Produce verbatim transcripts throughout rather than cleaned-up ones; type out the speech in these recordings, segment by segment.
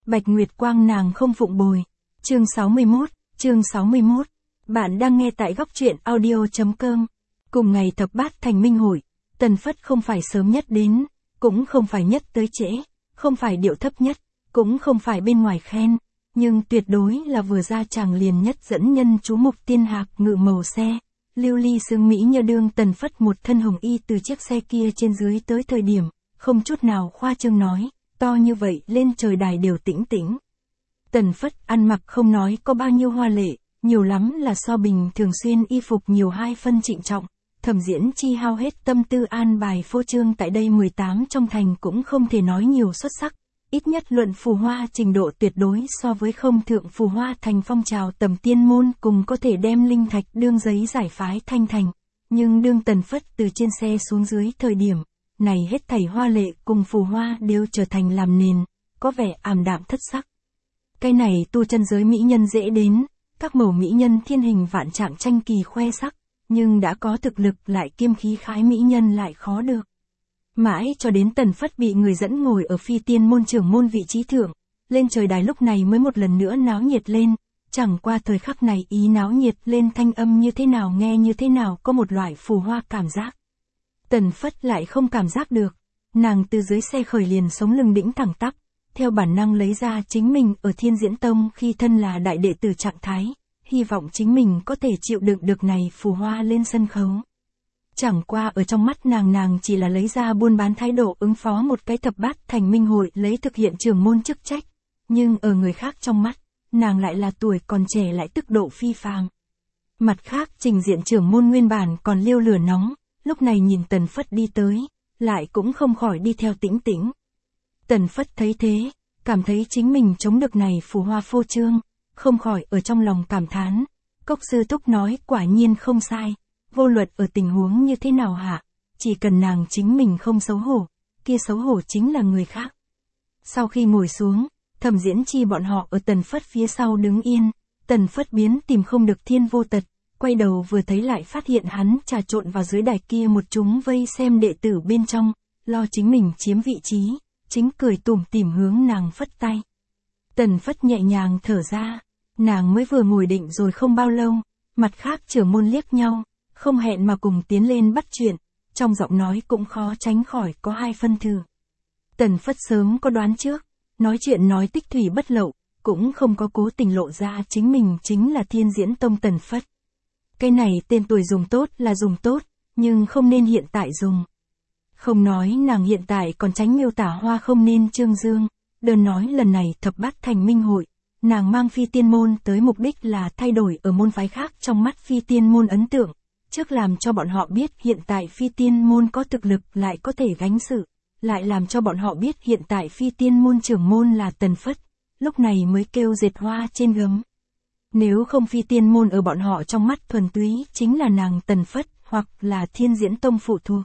Bạch Nguyệt Quang nàng không phụng bồi. Chương sáu mươi mốt, chương sáu mươi mốt. Bạn đang nghe tại góc truyện audio chấm com. Cùng ngày thập bát thành minh hội, Tần Phất không phải sớm nhất đến, cũng không phải nhất tới trễ, không phải điệu thấp nhất, cũng không phải bên ngoài khen, nhưng tuyệt đối là vừa ra chàng liền nhất dẫn nhân chú mục tiên hạc ngự màu xe. Lưu ly sương mỹ nhờ đương Tần Phất một thân hồng y từ chiếc xe kia trên dưới tới thời điểm, không chút nào khoa trương nói, to như vậy lên trời đài đều tĩnh tĩnh. Tần Phất ăn mặc không nói có bao nhiêu hoa lệ, nhiều lắm là so bình thường xuyên y phục nhiều hai phân trịnh trọng. Thẩm Diễn Chi hao hết tâm tư an bài phô trương tại đây mười tám trong thành cũng không thể nói nhiều xuất sắc, ít nhất luận phù hoa trình độ tuyệt đối so với không thượng phù hoa thành phong trào tầm tiên môn cùng có thể đem linh thạch đương giấy giải phái thanh thành. Nhưng đương Tần Phất từ trên xe xuống dưới thời điểm, này hết thảy hoa lệ cùng phù hoa đều trở thành làm nền, có vẻ ảm đạm thất sắc. Cái này tu chân giới mỹ nhân dễ đến, các mẫu mỹ nhân thiên hình vạn trạng tranh kỳ khoe sắc, nhưng đã có thực lực lại kiêm khí khái mỹ nhân lại khó được. Mãi cho đến Tần Phất bị người dẫn ngồi ở phi tiên môn trưởng môn vị trí thượng, lên trời đài lúc này mới một lần nữa náo nhiệt lên, chẳng qua thời khắc này ý náo nhiệt lên thanh âm như thế nào nghe như thế nào có một loại phù hoa cảm giác. Tần Phất lại không cảm giác được, nàng từ dưới xe khởi liền sống lưng đĩnh thẳng tắp, theo bản năng lấy ra chính mình ở Thiên Diễn Tông khi thân là đại đệ tử trạng thái, hy vọng chính mình có thể chịu đựng được này phù hoa lên sân khấu. Chẳng qua ở trong mắt nàng nàng chỉ là lấy ra buôn bán thái độ ứng phó một cái thập bát thành minh hội lấy thực hiện trưởng môn chức trách, nhưng ở người khác trong mắt, nàng lại là tuổi còn trẻ lại tức độ phi phàm. Mặt khác trình diện trưởng môn nguyên bản còn liêu lửa nóng, lúc này nhìn Tần Phất đi tới, lại cũng không khỏi đi theo tĩnh tĩnh. Tần Phất thấy thế, cảm thấy chính mình chống được này phù hoa phô trương, không khỏi ở trong lòng cảm thán. Cốc sư thúc nói quả nhiên không sai, vô luật ở tình huống như thế nào hả, chỉ cần nàng chính mình không xấu hổ, kia xấu hổ chính là người khác. Sau khi ngồi xuống, Thẩm Diễn Chi bọn họ ở Tần Phất phía sau đứng yên, Tần Phất biến tìm không được Thiên Vô Tật, quay đầu vừa thấy lại phát hiện hắn trà trộn vào dưới đài kia một chúng vây xem đệ tử bên trong, lo chính mình chiếm vị trí, chính cười tủm tỉm hướng nàng phất tay. Tần Phất nhẹ nhàng thở ra, nàng mới vừa ngồi định rồi không bao lâu, mặt khác trưởng môn liếc nhau, không hẹn mà cùng tiến lên bắt chuyện, trong giọng nói cũng khó tránh khỏi có hai phân thử. Tần Phất sớm có đoán trước, nói chuyện nói tích thủy bất lậu, cũng không có cố tình lộ ra chính mình chính là Thiên Diễn Tông Tần Phất. Cái này tên tuổi dùng tốt là dùng tốt, nhưng không nên hiện tại dùng. Không nói nàng hiện tại còn tránh miêu tả hoa không nên trương dương, đơn nói lần này thập bát thành minh hội, nàng mang phi tiên môn tới mục đích là thay đổi ở môn phái khác trong mắt phi tiên môn ấn tượng, trước làm cho bọn họ biết hiện tại phi tiên môn có thực lực lại có thể gánh sự, lại làm cho bọn họ biết hiện tại phi tiên môn trưởng môn là Tần Phất, lúc này mới kêu dệt hoa trên gấm. Nếu không phi tiên môn ở bọn họ trong mắt thuần túy chính là nàng Tần Phất hoặc là Thiên Diễn Tông phụ thuộc.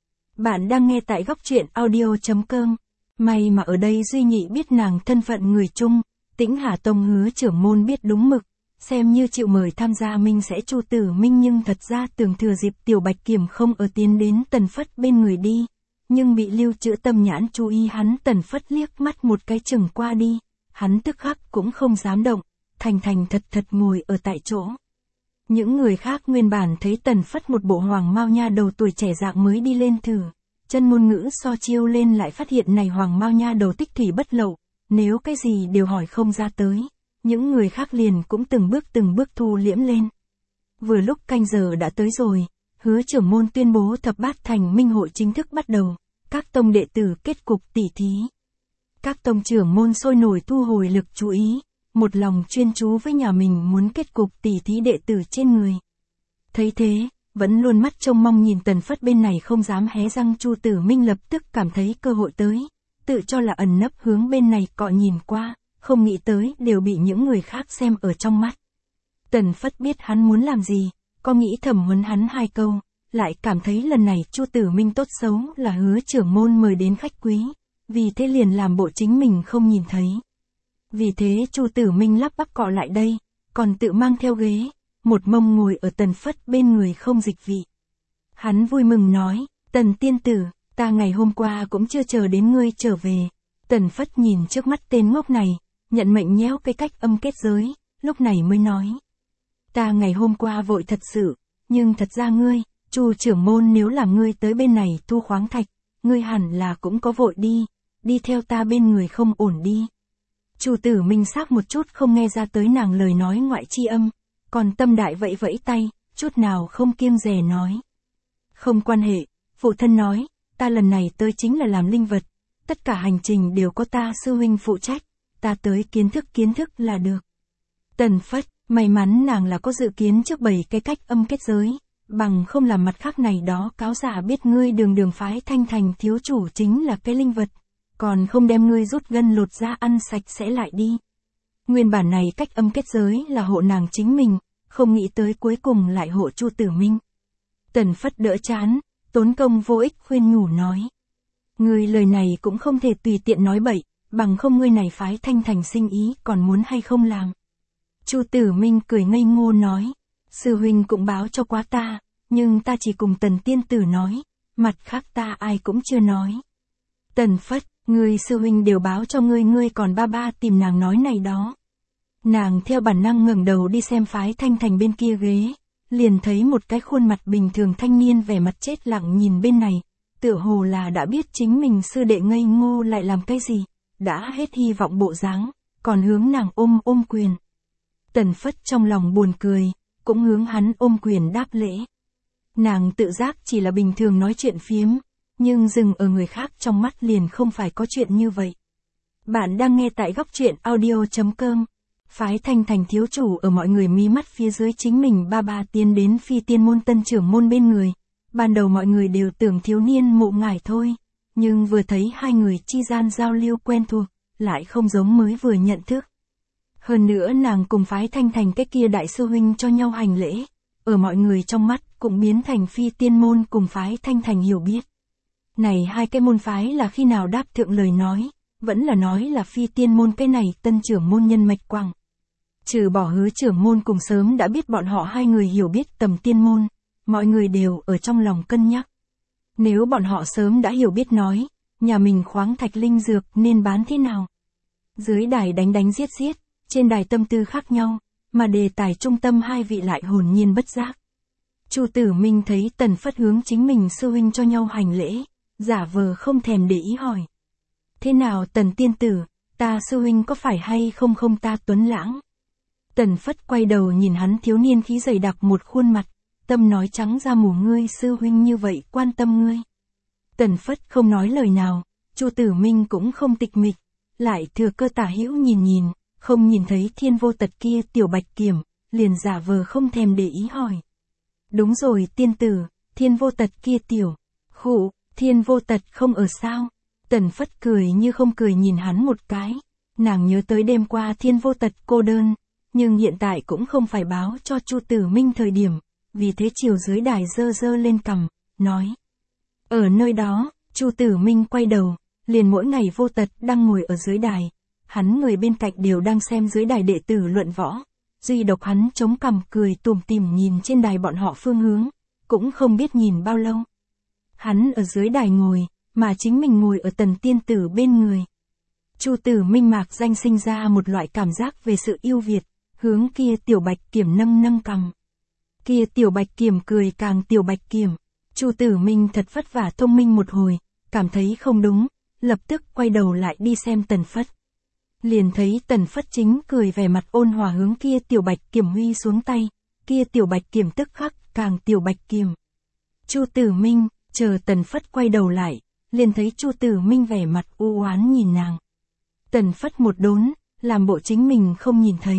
Bạn đang nghe tại góc truyện audio chấm com. May mà ở đây duy nhị biết nàng thân phận người chung, Tĩnh Hà Tông hứa trưởng môn biết đúng mực, xem như chịu mời tham gia Minh sẽ Chu Tử Minh, nhưng thật ra tưởng thừa dịp Tiểu Bạch Kiểm không ở tiến đến Tần Phất bên người đi, nhưng bị Lưu Trữ Tâm nhãn chú ý hắn. Tần Phất liếc mắt một cái chừng qua đi, hắn tức khắc cũng không dám động, thành thành thật thật ngồi ở tại chỗ. Những người khác nguyên bản thấy Tần Phất một bộ hoàng mao nha đầu tuổi trẻ dạng mới đi lên thử, chân ngôn ngữ so chiêu lên lại phát hiện này hoàng mao nha đầu tích thủy bất lậu, nếu cái gì đều hỏi không ra tới, những người khác liền cũng từng bước từng bước thu liễm lên. Vừa lúc canh giờ đã tới rồi, hứa trưởng môn tuyên bố thập bát thành minh hội chính thức bắt đầu, các tông đệ tử kết cục tỉ thí. Các tông trưởng môn sôi nổi thu hồi lực chú ý, một lòng chuyên chú với nhà mình muốn kết cục tỉ thí đệ tử trên người. Thấy thế, vẫn luôn mắt trông mong nhìn Tần Phất bên này không dám hé răng Chu Tử Minh lập tức cảm thấy cơ hội tới, tự cho là ẩn nấp hướng bên này cọ nhìn qua, không nghĩ tới đều bị những người khác xem ở trong mắt. Tần Phất biết hắn muốn làm gì, có nghĩ thẩm huấn hắn hai câu, lại cảm thấy lần này Chu Tử Minh tốt xấu là hứa trưởng môn mời đến khách quý, vì thế liền làm bộ chính mình không nhìn thấy. Vì thế Chu Tử Minh lắp bắp cọ lại đây, còn tự mang theo ghế, một mông ngồi ở Tần Phất bên người không dịch vị. Hắn vui mừng nói, Tần tiên tử, ta ngày hôm qua cũng chưa chờ đến ngươi trở về. Tần Phất nhìn trước mắt tên ngốc này, nhận mệnh nhéo cái cách âm kết giới, lúc này mới nói. Ta ngày hôm qua vội thật sự, nhưng thật ra ngươi, Chu trưởng môn nếu làm ngươi tới bên này thu khoáng thạch, ngươi hẳn là cũng có vội đi, đi theo ta bên người không ổn đi. Chu Tử Minh xác một chút không nghe ra tới nàng lời nói ngoại chi âm, còn Tâm Đại vẫy vẫy tay, chút nào không kiêng dè nói. Không quan hệ, phụ thân nói, ta lần này tới chính là làm linh vật, tất cả hành trình đều có ta sư huynh phụ trách, ta tới kiến thức kiến thức là được. Tần Phất, may mắn nàng là có dự kiến trước bảy cái cách âm kết giới, bằng không làm mặt khác này đó cáo giả biết ngươi đường đường phái Thanh Thành thiếu chủ chính là cái linh vật, còn không đem ngươi rút gân lột ra ăn sạch sẽ lại đi. Nguyên bản này cách âm kết giới là hộ nàng chính mình, không nghĩ tới cuối cùng lại hộ Chu Tử Minh. Tần Phất đỡ chán, tốn công vô ích khuyên nhủ nói. Ngươi lời này cũng không thể tùy tiện nói bậy, bằng không ngươi này phái Thanh Thành sinh ý còn muốn hay không làm. Chu Tử Minh cười ngây ngô nói, sư huynh cũng báo cho quá ta, nhưng ta chỉ cùng Tần tiên tử nói, mặt khác ta ai cũng chưa nói. Tần Phất, ngươi sư huynh đều báo cho ngươi ngươi còn ba ba tìm nàng nói này đó. Nàng theo bản năng ngẩng đầu đi xem phái Thanh Thành bên kia ghế, liền thấy một cái khuôn mặt bình thường thanh niên vẻ mặt chết lặng nhìn bên này, tựa hồ là đã biết chính mình sư đệ ngây ngô lại làm cái gì, đã hết hy vọng bộ dáng, còn hướng nàng ôm ôm quyền. Tần Phất trong lòng buồn cười, cũng hướng hắn ôm quyền đáp lễ. Nàng tự giác chỉ là bình thường nói chuyện phiếm, nhưng dừng ở người khác trong mắt liền không phải có chuyện như vậy. Bạn đang nghe tại góc truyện audio chấm com. Phái Thanh Thành thiếu chủ ở mọi người mí mắt phía dưới chính mình ba ba tiến đến phi tiên môn tân trưởng môn bên người. Ban đầu mọi người đều tưởng thiếu niên mộ ngải thôi, nhưng vừa thấy hai người chi gian giao lưu quen thuộc, lại không giống mới vừa nhận thức. Hơn nữa nàng cùng phái Thanh Thành cái kia đại sư huynh cho nhau hành lễ, ở mọi người trong mắt cũng biến thành phi tiên môn cùng phái Thanh Thành hiểu biết. Này hai cái môn phái là khi nào đáp thượng lời nói, vẫn là nói là phi tiên môn cái này tân trưởng môn nhân mạch quang. Trừ bỏ Hứa trưởng môn cùng sớm đã biết bọn họ hai người hiểu biết tầm tiên môn, mọi người đều ở trong lòng cân nhắc. Nếu bọn họ sớm đã hiểu biết nói, nhà mình khoáng thạch linh dược nên bán thế nào? Dưới đài đánh đánh giết giết, trên đài tâm tư khác nhau, mà đề tài trung tâm hai vị lại hồn nhiên bất giác. Chu Tử Minh thấy Tần Phất hướng chính mình sư huynh cho nhau hành lễ, giả vờ không thèm để ý hỏi. Thế nào Tần tiên tử, ta sư huynh có phải hay không không ta tuấn lãng? Tần Phất quay đầu nhìn hắn thiếu niên khí dày đặc một khuôn mặt, tâm nói trắng ra mù ngươi sư huynh như vậy quan tâm ngươi. Tần Phất không nói lời nào, Chu Tử Minh cũng không tịch mịch, lại thừa cơ tả hữu nhìn nhìn, không nhìn thấy Thiên Vô Tật kia tiểu bạch kiểm, liền giả vờ không thèm để ý hỏi. Đúng rồi tiên tử, Thiên Vô Tật kia tiểu, khụ, Thiên Vô Tật không ở sao? Tần Phất cười như không cười nhìn hắn một cái, nàng nhớ tới đêm qua Thiên Vô Tật cô đơn, nhưng hiện tại cũng không phải báo cho Chu Tử Minh thời điểm, vì thế chiều dưới đài dơ dơ lên cằm, nói. Ở nơi đó, Chu Tử Minh quay đầu, liền mỗi ngày Vô Tật đang ngồi ở dưới đài, hắn người bên cạnh đều đang xem dưới đài đệ tử luận võ, duy độc hắn chống cằm cười tủm tỉm nhìn trên đài bọn họ phương hướng, cũng không biết nhìn bao lâu. Hắn ở dưới đài ngồi, mà chính mình ngồi ở Tần tiên tử bên người. Chu Tử Minh mạc danh sinh ra một loại cảm giác về sự yêu Việt, hướng kia tiểu bạch kiểm nâng nâng cằm. Kia tiểu bạch kiểm cười càng tiểu bạch kiểm. Chu Tử Minh thật vất vả thông minh một hồi, cảm thấy không đúng, lập tức quay đầu lại đi xem Tần Phất. Liền thấy Tần Phất chính cười vẻ mặt ôn hòa hướng kia tiểu bạch kiểm huy xuống tay, kia tiểu bạch kiểm tức khắc càng tiểu bạch kiểm. Chu Tử Minh, chờ Tần Phất quay đầu lại, liền thấy Chu Tử Minh vẻ mặt u oán nhìn nàng. Tần Phất một đốn, làm bộ chính mình không nhìn thấy.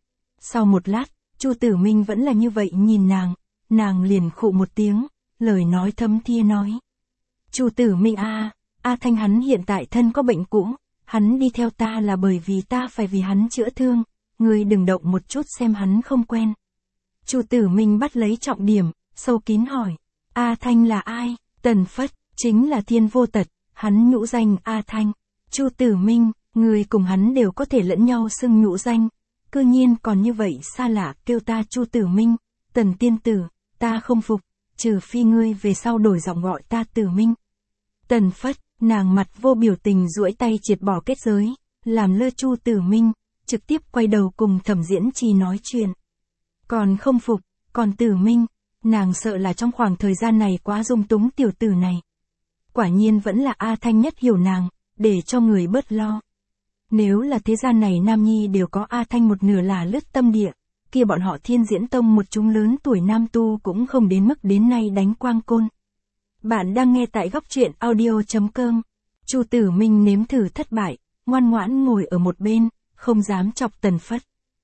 Sau một lát, Chu Tử Minh vẫn là như vậy nhìn nàng, nàng liền khụ một tiếng, lời nói thấm thía nói. Chu Tử Minh a, A Thanh hắn hiện tại thân có bệnh cũ, hắn đi theo ta là bởi vì ta phải vì hắn chữa thương, ngươi đừng động một chút xem hắn không quen. Chu Tử Minh bắt lấy trọng điểm, sâu kín hỏi, A Thanh là ai? Tần Phất, chính là Thiên Vô Tật, hắn nhũ danh A Thanh. Chu Tử Minh, người cùng hắn đều có thể lẫn nhau xưng nhũ danh, cư nhiên còn như vậy xa lạ kêu ta Chu Tử Minh. Tần tiên tử, ta không phục, trừ phi ngươi về sau đổi giọng gọi ta Tử Minh. Tần Phất, nàng mặt vô biểu tình duỗi tay triệt bỏ kết giới, làm lơ Chu Tử Minh, trực tiếp quay đầu cùng Thẩm Diễn Chi nói chuyện. Còn không phục, còn Tử Minh, nàng sợ là trong khoảng thời gian này quá dung túng tiểu tử này. Quả nhiên vẫn là A Thanh nhất hiểu nàng, để cho người bớt lo. Nếu là thế gian này nam nhi đều có A Thanh một nửa là lướt tâm địa, kia bọn họ Thiên Diễn Tông một chúng lớn tuổi nam tu cũng không đến mức đến nay đánh quang côn. Bạn đang nghe tại góc truyện audio chấm com. Chu Tử Minh nếm thử thất bại, ngoan ngoãn ngồi ở một bên, không dám chọc Tần Phất.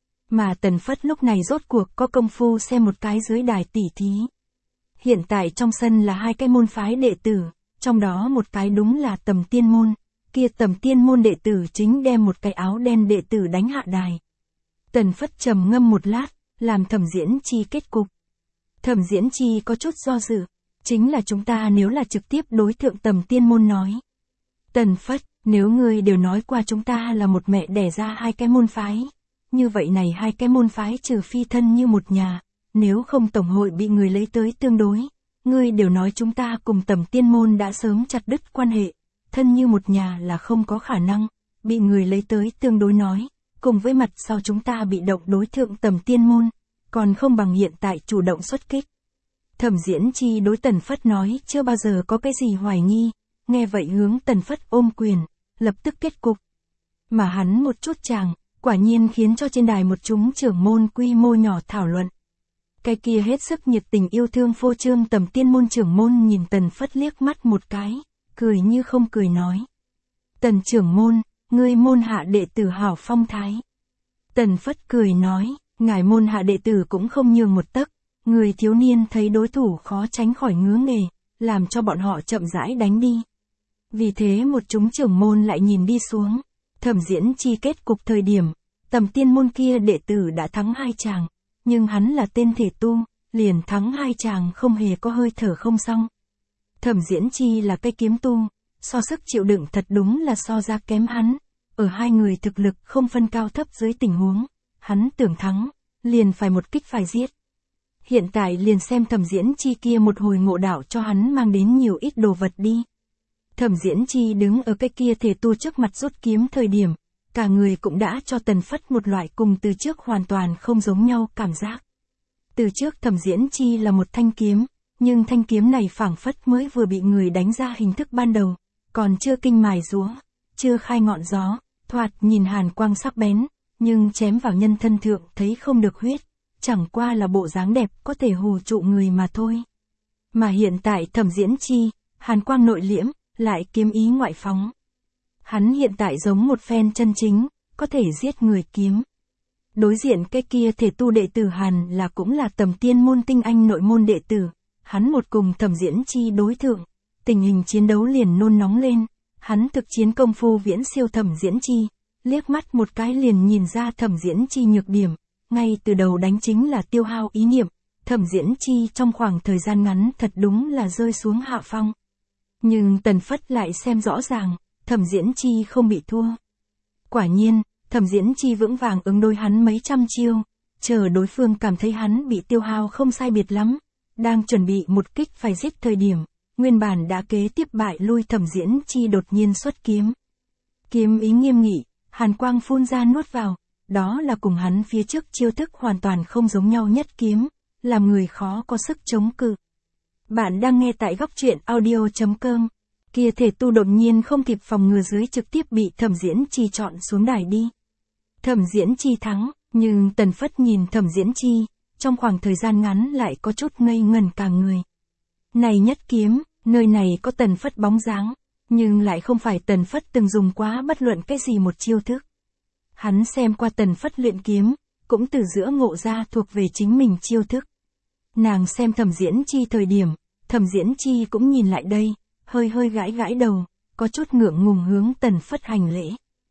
Mà Tần Phất lúc này rốt cuộc có công phu xem một cái dưới đài tỉ thí. Hiện tại trong sân là hai cái môn phái đệ tử, trong đó một cái đúng là Tầm Tiên môn, kia Tầm Tiên môn đệ tử chính đem một cái áo đen đệ tử đánh hạ đài. Tần Phất trầm ngâm một lát, làm Thẩm Diễn Chi kết cục. Thẩm Diễn Chi có chút do dự, chính là chúng ta nếu là trực tiếp đối thượng Tầm Tiên môn nói. Tần Phất, nếu ngươi đều nói qua chúng ta là một mẹ đẻ ra hai cái môn phái, như vậy này hai cái môn phái trừ phi thân như một nhà, nếu không tổng hội bị người lấy tới tương đối, ngươi đều nói chúng ta cùng Tầm Tiên môn đã sớm chặt đứt quan hệ, thân như một nhà là không có khả năng, bị người lấy tới tương đối nói, cùng với mặt sau chúng ta bị động đối thượng Tầm Tiên môn, còn không bằng hiện tại chủ động xuất kích. Thẩm Diễn Chi đối Tần Phất nói chưa bao giờ có cái gì hoài nghi, nghe vậy hướng Tần Phất ôm quyền, lập tức kết cục. Mà hắn một chút chàng, quả nhiên khiến cho trên đài một chúng trưởng môn quy mô nhỏ thảo luận. Cái kia hết sức nhiệt tình yêu thương phô trương Tầm Tiên môn trưởng môn nhìn Tần Phất liếc mắt một cái, cười như không cười nói. Tần trưởng môn, ngươi môn hạ đệ tử hảo phong thái. Tần Phất cười nói, ngài môn hạ đệ tử cũng không nhường một tấc, người thiếu niên thấy đối thủ khó tránh khỏi ngứa nghề, làm cho bọn họ chậm rãi đánh đi. Vì thế một chúng trưởng môn lại nhìn đi xuống, Thẩm Diễn Chi kết cục thời điểm, Tầm Tiên môn kia đệ tử đã thắng hai chàng, nhưng hắn là tên thể tu, liền thắng hai chàng không hề có hơi thở không xong. Thẩm Diễn Chi là cái kiếm tu, so sức chịu đựng thật đúng là so ra kém hắn, ở hai người thực lực không phân cao thấp dưới tình huống, hắn tưởng thắng, liền phải một kích phải giết. Hiện tại liền xem Thẩm Diễn Chi kia một hồi ngộ đạo cho hắn mang đến nhiều ít đồ vật đi. Thẩm Diễn Chi đứng ở cái kia thể tu trước mặt rút kiếm thời điểm, cả người cũng đã cho Tần Phất một loại cùng từ trước hoàn toàn không giống nhau cảm giác. Từ trước Thẩm Diễn Chi là một thanh kiếm, nhưng thanh kiếm này phảng phất mới vừa bị người đánh ra hình thức ban đầu, còn chưa kinh mài rúa, chưa khai ngọn gió, thoạt nhìn hàn quang sắc bén, nhưng chém vào nhân thân thượng thấy không được huyết, chẳng qua là bộ dáng đẹp có thể hù trụ người mà thôi. Mà hiện tại Thẩm Diễn Chi, hàn quang nội liễm, lại kiếm ý ngoại phóng. Hắn hiện tại giống một phen chân chính, có thể giết người kiếm. Đối diện cái kia thể tu đệ tử Hàn là cũng là Tầm Tiên môn tinh anh nội môn đệ tử, hắn một cùng Thẩm Diễn Chi đối thượng, tình hình chiến đấu liền nôn nóng lên, hắn thực chiến công phu viễn siêu Thẩm Diễn Chi, liếc mắt một cái liền nhìn ra Thẩm Diễn Chi nhược điểm, ngay từ đầu đánh chính là tiêu hao ý niệm, Thẩm Diễn Chi trong khoảng thời gian ngắn thật đúng là rơi xuống hạ phong. Nhưng Tần Phất lại xem rõ ràng, Thẩm Diễn Chi không bị thua. Quả nhiên, Thẩm Diễn Chi vững vàng ứng đối hắn mấy trăm chiêu, chờ đối phương cảm thấy hắn bị tiêu hao không sai biệt lắm, đang chuẩn bị một kích phải giết thời điểm, nguyên bản đã kế tiếp bại lui Thẩm Diễn Chi đột nhiên xuất kiếm. Kiếm ý nghiêm nghị, hàn quang phun ra nuốt vào, đó là cùng hắn phía trước chiêu thức hoàn toàn không giống nhau nhất kiếm, làm người khó có sức chống cự. Bạn đang nghe tại góc truyện audio chấm com. Kia thể tu đột nhiên không kịp phòng ngừa dưới trực tiếp bị Thẩm Diễn Chi chọn xuống đài đi. Thẩm Diễn Chi thắng, nhưng Tần Phất nhìn Thẩm Diễn Chi, trong khoảng thời gian ngắn lại có chút ngây ngẩn cả người. Này nhất kiếm, nơi này có Tần Phất bóng dáng, nhưng lại không phải Tần Phất từng dùng quá bất luận cái gì một chiêu thức. Hắn xem qua Tần Phất luyện kiếm, cũng từ giữa ngộ ra thuộc về chính mình chiêu thức. Nàng xem Thẩm Diễn Chi thời điểm, Thẩm Diễn Chi cũng nhìn lại đây, hơi hơi gãi gãi đầu, có chút ngượng ngùng hướng Tần Phất hành lễ.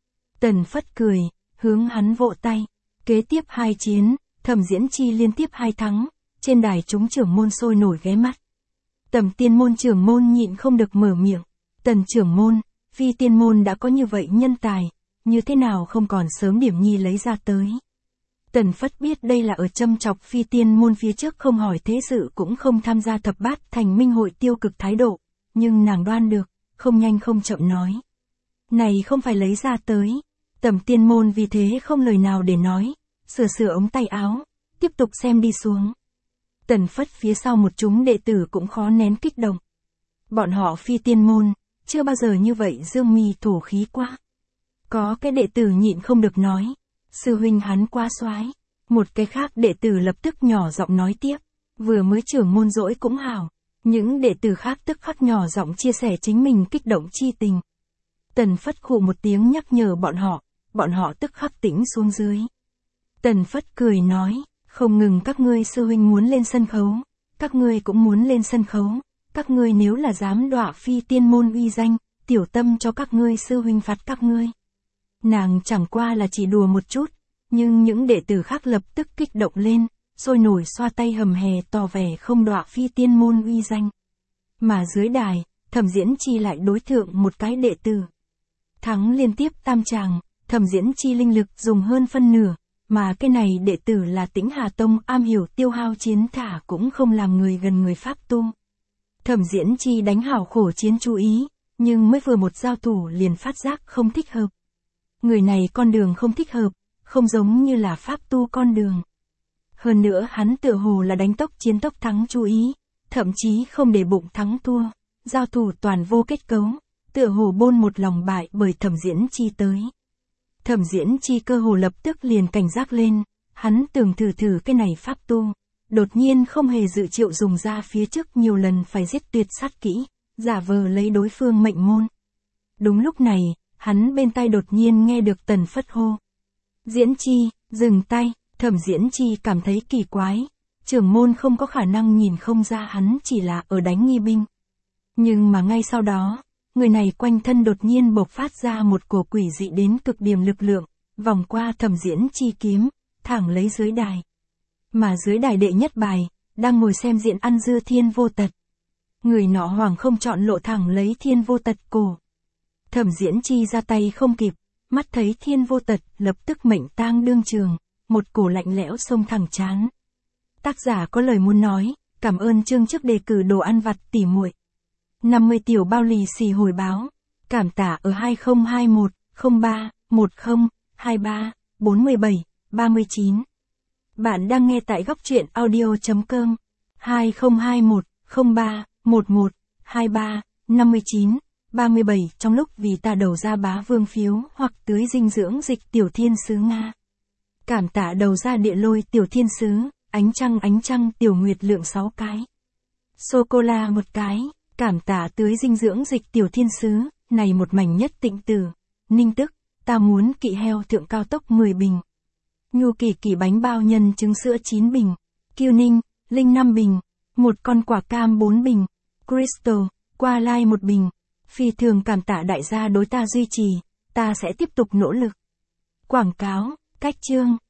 Tần Phất cười, hướng hắn vỗ tay. Kế tiếp hai chiến, Thẩm Diễn Chi liên tiếp hai thắng, trên đài chúng trưởng môn sôi nổi ghé mắt. Tầm Tiên môn trưởng môn nhịn không được mở miệng. Tần trưởng môn, Phi Tiên môn đã có như vậy nhân tài, như thế nào không còn sớm điểm nhi lấy ra tới. Tần Phất biết đây là ở châm chọc Phi Tiên môn phía trước không hỏi thế sự cũng không tham gia thập bát thành minh hội tiêu cực thái độ, nhưng nàng đoan được, không nhanh không chậm nói. Này không phải lấy ra tới. Tầm Tiên Môn vì thế không lời nào để nói, sửa sửa ống tay áo, tiếp tục xem đi xuống. Tần Phất phía sau một chúng đệ tử cũng khó nén kích động. Bọn họ Phi Tiên Môn, chưa bao giờ như vậy dương mi thổ khí quá. Có cái đệ tử nhịn không được nói, sư huynh hắn quá soái. Một cái khác đệ tử lập tức nhỏ giọng nói tiếp, vừa mới trưởng môn dỗi cũng hảo. Những đệ tử khác tức khắc nhỏ giọng chia sẻ chính mình kích động chi tình. Tần Phất khụ một tiếng nhắc nhở bọn họ, bọn họ tức khắc tĩnh xuống dưới. Tần Phất cười nói, không ngừng các ngươi sư huynh muốn lên sân khấu, các ngươi cũng muốn lên sân khấu, các ngươi nếu là dám đọa Phi Tiên Môn uy danh, tiểu tâm cho các ngươi sư huynh phạt các ngươi. Nàng chẳng qua là chỉ đùa một chút, nhưng những đệ tử khác lập tức kích động lên, sôi nổi xoa tay hầm hè tỏ vẻ không đọa Phi Tiên Môn uy danh. Mà dưới đài, Thẩm Diễn Chi lại đối thượng một cái đệ tử. Thắng liên tiếp tam tràng, Thẩm Diễn Chi linh lực dùng hơn phân nửa, mà cái này đệ tử là Tĩnh Hà Tông am hiểu tiêu hao chiến thả cũng không làm người gần người pháp tu. Thẩm Diễn Chi đánh hảo khổ chiến chú ý, nhưng mới vừa một giao thủ liền phát giác không thích hợp. Người này con đường không thích hợp, không giống như là pháp tu con đường. Hơn nữa hắn tựa hồ là đánh tốc chiến tốc thắng chú ý, thậm chí không để bụng thắng thua, giao thủ toàn vô kết cấu, tựa hồ bôn một lòng bại bởi Thẩm Diễn Chi tới. Thẩm Diễn Chi cơ hồ lập tức liền cảnh giác lên, hắn tưởng thử thử cái này pháp tu, đột nhiên không hề dự triệu dùng ra phía trước nhiều lần phải giết tuyệt sát kỹ, giả vờ lấy đối phương mệnh môn. Đúng lúc này, hắn bên tai đột nhiên nghe được Tần Phất hô. Diễn Chi, dừng tay. Thẩm Diễn Chi cảm thấy kỳ quái, trưởng môn không có khả năng nhìn không ra hắn chỉ là ở đánh nghi binh. Nhưng mà ngay sau đó, người này quanh thân đột nhiên bộc phát ra một cổ quỷ dị đến cực điểm lực lượng, vòng qua Thẩm Diễn Chi kiếm, thẳng lấy dưới đài. Mà dưới đài đệ nhất bài, đang ngồi xem diện ăn dưa Thiên Vô Tật. Người nọ hoàng không chọn lộ thẳng lấy Thiên Vô Tật cổ. Thẩm Diễn Chi ra tay không kịp, mắt thấy Thiên Vô Tật lập tức mệnh tang đương trường. Một cổ lạnh lẽo xông thẳng chán. Tác giả có lời muốn nói, cảm ơn chương trước đề cử đồ ăn vặt tỉ muội. năm mươi tiểu bao lì xì hồi báo, cảm tạ ở hai không hai một, không ba, một không, hai ba, bốn bảy, ba chín. Bạn đang nghe tại góc truyện audio.com, hai không hai một, không ba, một một, hai ba, năm chín, ba bảy trong lúc vì ta đầu ra bá vương phiếu hoặc tưới dinh dưỡng dịch tiểu thiên sứ Nga. Cảm tạ đầu ra địa lôi tiểu thiên sứ, ánh trăng ánh trăng tiểu nguyệt lượng sáu cái. Sô-cô-la một cái, cảm tạ tưới dinh dưỡng dịch tiểu thiên sứ, này một mảnh nhất tịnh tử. Ninh tức, ta muốn kỵ heo thượng cao tốc mười bình. Nhu kỳ kỳ bánh bao nhân trứng sữa chín bình. Kiêu Ninh, Linh năm bình. Một con quả cam bốn bình. Crystal, qua lai một bình. Phi thường cảm tạ đại gia đối ta duy trì, ta sẽ tiếp tục nỗ lực. Quảng cáo, cách chương.